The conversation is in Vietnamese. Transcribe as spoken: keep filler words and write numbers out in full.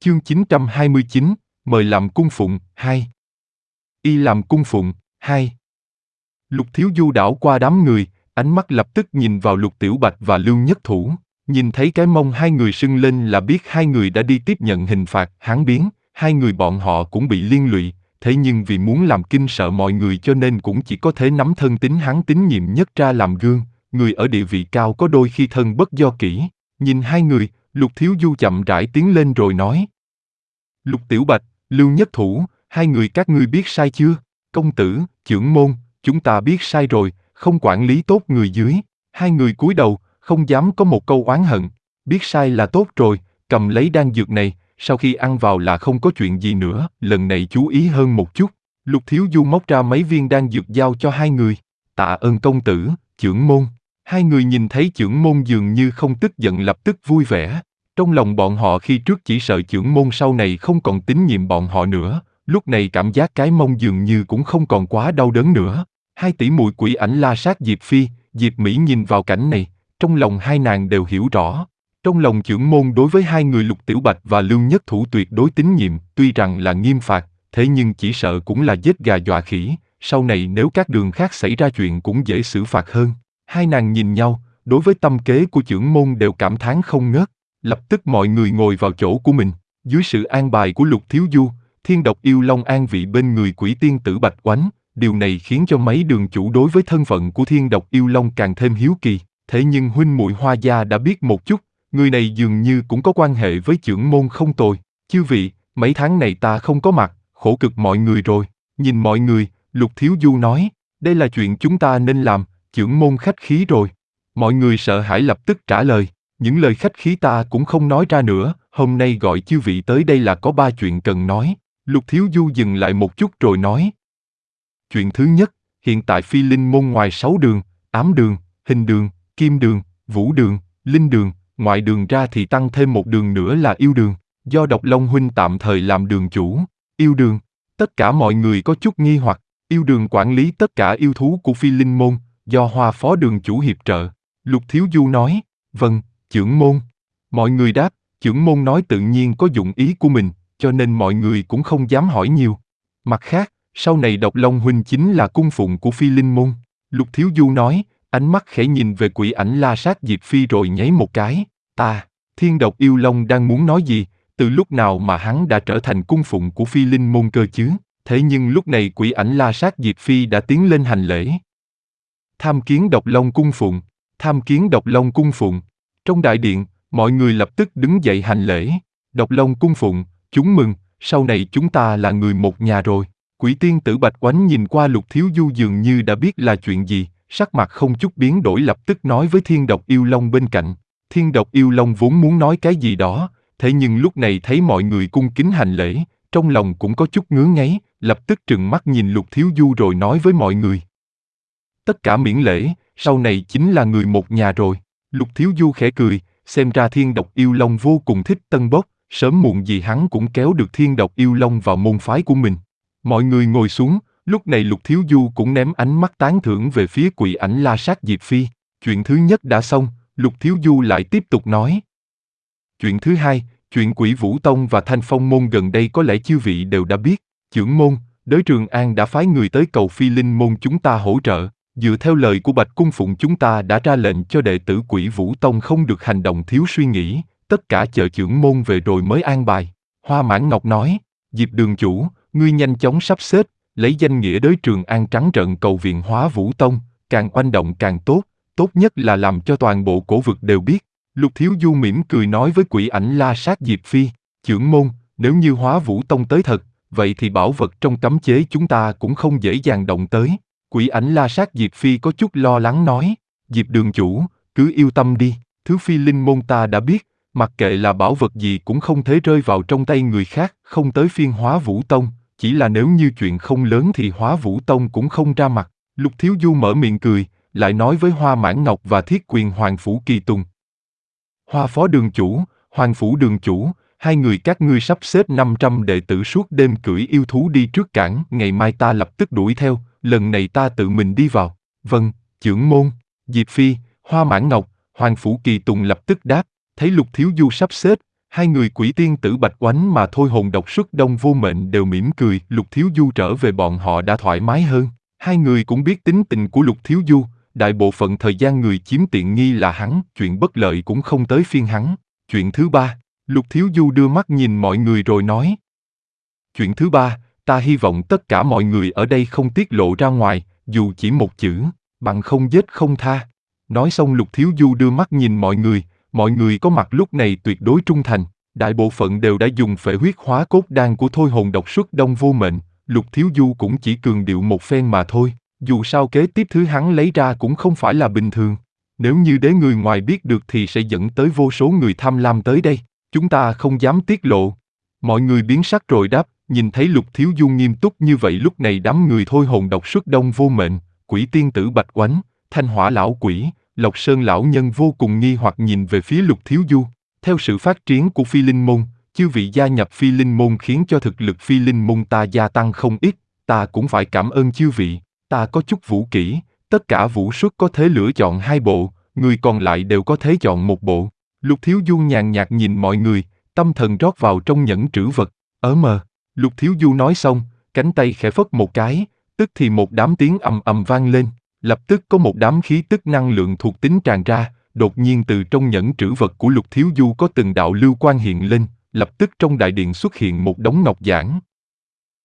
Chương chín trăm hai mươi chín, mời làm cung phụng, hai. Y làm cung phụng, hai. Lục Thiếu Du đảo qua đám người, ánh mắt lập tức nhìn vào Lục Tiểu Bạch và Lưu Nhất Thủ, nhìn thấy cái mông hai người sưng lên là biết hai người đã đi tiếp nhận hình phạt. Hắn biến, hai người bọn họ cũng bị liên lụy, thế nhưng vì muốn làm kinh sợ mọi người cho nên cũng chỉ có thể nắm thân tín hắn tín nhiệm nhất ra làm gương. Người ở địa vị cao có đôi khi thân bất do kỷ. Nhìn hai người, Lục Thiếu Du chậm rãi tiến lên rồi nói: Lục Tiểu Bạch, Lưu Nhất Thủ, hai người các ngươi biết sai chưa? Công tử, chưởng môn, chúng ta biết sai rồi, không quản lý tốt người dưới. Hai người cúi đầu, không dám có một câu oán hận. Biết sai là tốt rồi, cầm lấy đan dược này, sau khi ăn vào là không có chuyện gì nữa, lần này chú ý hơn một chút. Lục Thiếu Du móc ra mấy viên đan dược giao cho hai người. Tạ ơn công tử, chưởng môn. Hai người nhìn thấy chưởng môn dường như không tức giận lập tức vui vẻ. Trong lòng bọn họ khi trước chỉ sợ chưởng môn sau này không còn tín nhiệm bọn họ nữa, lúc này cảm giác cái mông dường như cũng không còn quá đau đớn nữa. Hai tỷ muội Quỷ Ảnh La Sát Diệp Phi, Diệp Mỹ nhìn vào cảnh này, trong lòng hai nàng đều hiểu rõ. Trong lòng chưởng môn đối với hai người Lục Tiểu Bạch và Lưu Nhất Thủ tuyệt đối tín nhiệm, tuy rằng là nghiêm phạt, thế nhưng chỉ sợ cũng là giết gà dọa khỉ, sau này nếu các đường khác xảy ra chuyện cũng dễ xử phạt hơn. Hai nàng nhìn nhau, đối với tâm kế của chưởng môn đều cảm thán không ngớt. Lập tức mọi người ngồi vào chỗ của mình, dưới sự an bài của Lục Thiếu Du, Thiên Độc Yêu Long an vị bên người Quỷ Tiên Tử Bạch Oánh, điều này khiến cho mấy đường chủ đối với thân phận của Thiên Độc Yêu Long càng thêm hiếu kỳ. Thế nhưng huynh muội Hoa gia đã biết một chút, người này dường như cũng có quan hệ với chưởng môn không tồi. Chư vị, mấy tháng này ta không có mặt, khổ cực mọi người rồi. Nhìn mọi người, Lục Thiếu Du nói, đây là chuyện chúng ta nên làm, chưởng môn khách khí rồi. Mọi người sợ hãi lập tức trả lời, những lời khách khí ta cũng không nói ra nữa, hôm nay gọi chư vị tới đây là có ba chuyện cần nói. Lục Thiếu Du dừng lại một chút rồi nói. Chuyện thứ nhất, hiện tại Phi Linh môn ngoài sáu đường, ám đường, hình đường, kim đường, vũ đường, linh đường, ngoại đường ra thì tăng thêm một đường nữa là yêu đường, do Độc Long huynh tạm thời làm đường chủ. Yêu đường, tất cả mọi người có chút nghi hoặc, yêu đường quản lý tất cả yêu thú của Phi Linh môn, do Hoa phó đường chủ hiệp trợ. Lục Thiếu Du nói, vâng, chưởng môn. Mọi người đáp, chưởng môn nói tự nhiên có dụng ý của mình, cho nên mọi người cũng không dám hỏi nhiều. Mặt khác, sau này Độc Long huynh chính là cung phụng của Phi Linh môn. Lục Thiếu Du nói, ánh mắt khẽ nhìn về Quỷ Ảnh La Sát Diệp Phi rồi nháy một cái. Ta, Thiên Độc Yêu Long đang muốn nói gì, từ lúc nào mà hắn đã trở thành cung phụng của Phi Linh môn cơ chứ? Thế nhưng lúc này Quỷ Ảnh La Sát Diệp Phi đã tiến lên hành lễ. Tham kiến Độc Long cung phụng, tham kiến Độc Long cung phụng. Trong đại điện, mọi người lập tức đứng dậy hành lễ. Độc Long cung phụng, chúng mừng, sau này chúng ta là người một nhà rồi. Quỷ Tiên Tử Bạch Oánh nhìn qua Lục Thiếu Du dường như đã biết là chuyện gì, sắc mặt không chút biến đổi lập tức nói với Thiên Độc Yêu Long bên cạnh. Thiên Độc Yêu Long vốn muốn nói cái gì đó, thế nhưng lúc này thấy mọi người cung kính hành lễ, trong lòng cũng có chút ngứa ngáy, lập tức trừng mắt nhìn Lục Thiếu Du rồi nói với mọi người. Tất cả miễn lễ, sau này chính là người một nhà rồi. Lục Thiếu Du khẽ cười, xem ra Thiên Độc Yêu Long vô cùng thích Tân Bốc, sớm muộn gì hắn cũng kéo được Thiên Độc Yêu Long vào môn phái của mình. Mọi người ngồi xuống, lúc này Lục Thiếu Du cũng ném ánh mắt tán thưởng về phía Quỷ Ảnh La Sát Diệp Phi. Chuyện thứ nhất đã xong, Lục Thiếu Du lại tiếp tục nói. Chuyện thứ hai, chuyện Quỷ Vũ Tông và Thanh Phong môn gần đây có lẽ chư vị đều đã biết. Chưởng môn, Đới Trường An đã phái người tới cầu Phi Linh môn chúng ta hỗ trợ. Dựa theo lời của Bạch Cung Phụng chúng ta đã ra lệnh cho đệ tử Quỷ Vũ Tông không được hành động thiếu suy nghĩ, tất cả chờ chưởng môn về rồi mới an bài. Hoa Mãn Ngọc nói, Diệp đường chủ, ngươi nhanh chóng sắp xếp, lấy danh nghĩa Đới Trường An trắng trợn cầu viện hóa Vũ Tông, càng oanh động càng tốt, tốt nhất là làm cho toàn bộ cổ vực đều biết. Lục Thiếu Du mỉm cười nói với Quỷ Ảnh La Sát Diệp Phi, chưởng môn, nếu như hóa Vũ Tông tới thật, vậy thì bảo vật trong cấm chế chúng ta cũng không dễ dàng động tới. Quỷ Ảnh La Sát Diệp Phi có chút lo lắng nói, Diệp đường chủ, cứ yêu tâm đi, thứ Phi Linh môn ta đã biết, mặc kệ là bảo vật gì cũng không thể rơi vào trong tay người khác, không tới phiên hóa Vũ Tông, chỉ là nếu như chuyện không lớn thì hóa Vũ Tông cũng không ra mặt. Lục Thiếu Du mở miệng cười, lại nói với Hoa Mãn Ngọc và Thiết Quyền Hoàng Phủ Kỳ Tùng. Hoa phó đường chủ, Hoàng Phủ đường chủ, hai người các ngươi sắp xếp năm trăm đệ tử suốt đêm cưỡi yêu thú đi trước cảng, ngày mai ta lập tức đuổi theo, lần này ta tự mình đi vào. Vâng, chưởng môn. Diệp Phi, Hoa Mãn Ngọc, Hoàng Phủ Kỳ Tùng lập tức đáp, thấy Lục Thiếu Du sắp xếp, Hai người quỷ tiên tử Bạch Oánh mà Thôi Hồn độc xuất Đông Vô Mệnh đều mỉm cười, Lục Thiếu Du trở về bọn họ đã thoải mái hơn. Hai người cũng biết tính tình của Lục Thiếu Du, đại bộ phận thời gian người chiếm tiện nghi là hắn, chuyện bất lợi cũng không tới phiên hắn. Chuyện thứ ba, Lục Thiếu Du đưa mắt nhìn mọi người rồi nói. Chuyện thứ ba, ta hy vọng tất cả mọi người ở đây không tiết lộ ra ngoài, dù chỉ một chữ, bằng không giết không tha. Nói xong Lục Thiếu Du đưa mắt nhìn mọi người, mọi người có mặt lúc này tuyệt đối trung thành, đại bộ phận đều đã dùng phệ huyết hóa cốt đan của Thôi Hồn độc xuất Đông Vô Mệnh, Lục Thiếu Du cũng chỉ cường điệu một phen mà thôi, dù sao kế tiếp thứ hắn lấy ra cũng không phải là bình thường. Nếu như để người ngoài biết được thì sẽ dẫn tới vô số người tham lam tới đây, chúng ta không dám tiết lộ. Mọi người biến sắc rồi đáp, nhìn thấy Lục Thiếu Du nghiêm túc như vậy lúc này đám người Thôi Hồn độc xuất Đông Vô Mệnh, quỷ tiên tử Bạch Oánh, Thanh Hỏa lão quỷ, Lộc Sơn lão nhân vô cùng nghi hoặc nhìn về phía Lục Thiếu Du. Theo sự phát triển của Phi Linh môn, chư vị gia nhập Phi Linh môn khiến cho thực lực Phi Linh môn ta gia tăng không ít, ta cũng phải cảm ơn chư vị, ta có chút vũ kỹ, tất cả vũ xuất có thể lựa chọn hai bộ, người còn lại đều có thể chọn một bộ. Lục Thiếu Du nhàn nhạt nhìn mọi người, tâm thần rót vào trong nhẫn trữ vật, ở mờ. Lục Thiếu Du nói xong, cánh tay khẽ phất một cái, tức thì một đám tiếng ầm ầm vang lên, lập tức có một đám khí tức năng lượng thuộc tính tràn ra, đột nhiên từ trong nhẫn trữ vật của Lục Thiếu Du có từng đạo lưu quang hiện lên, lập tức trong đại điện xuất hiện một đống ngọc giản,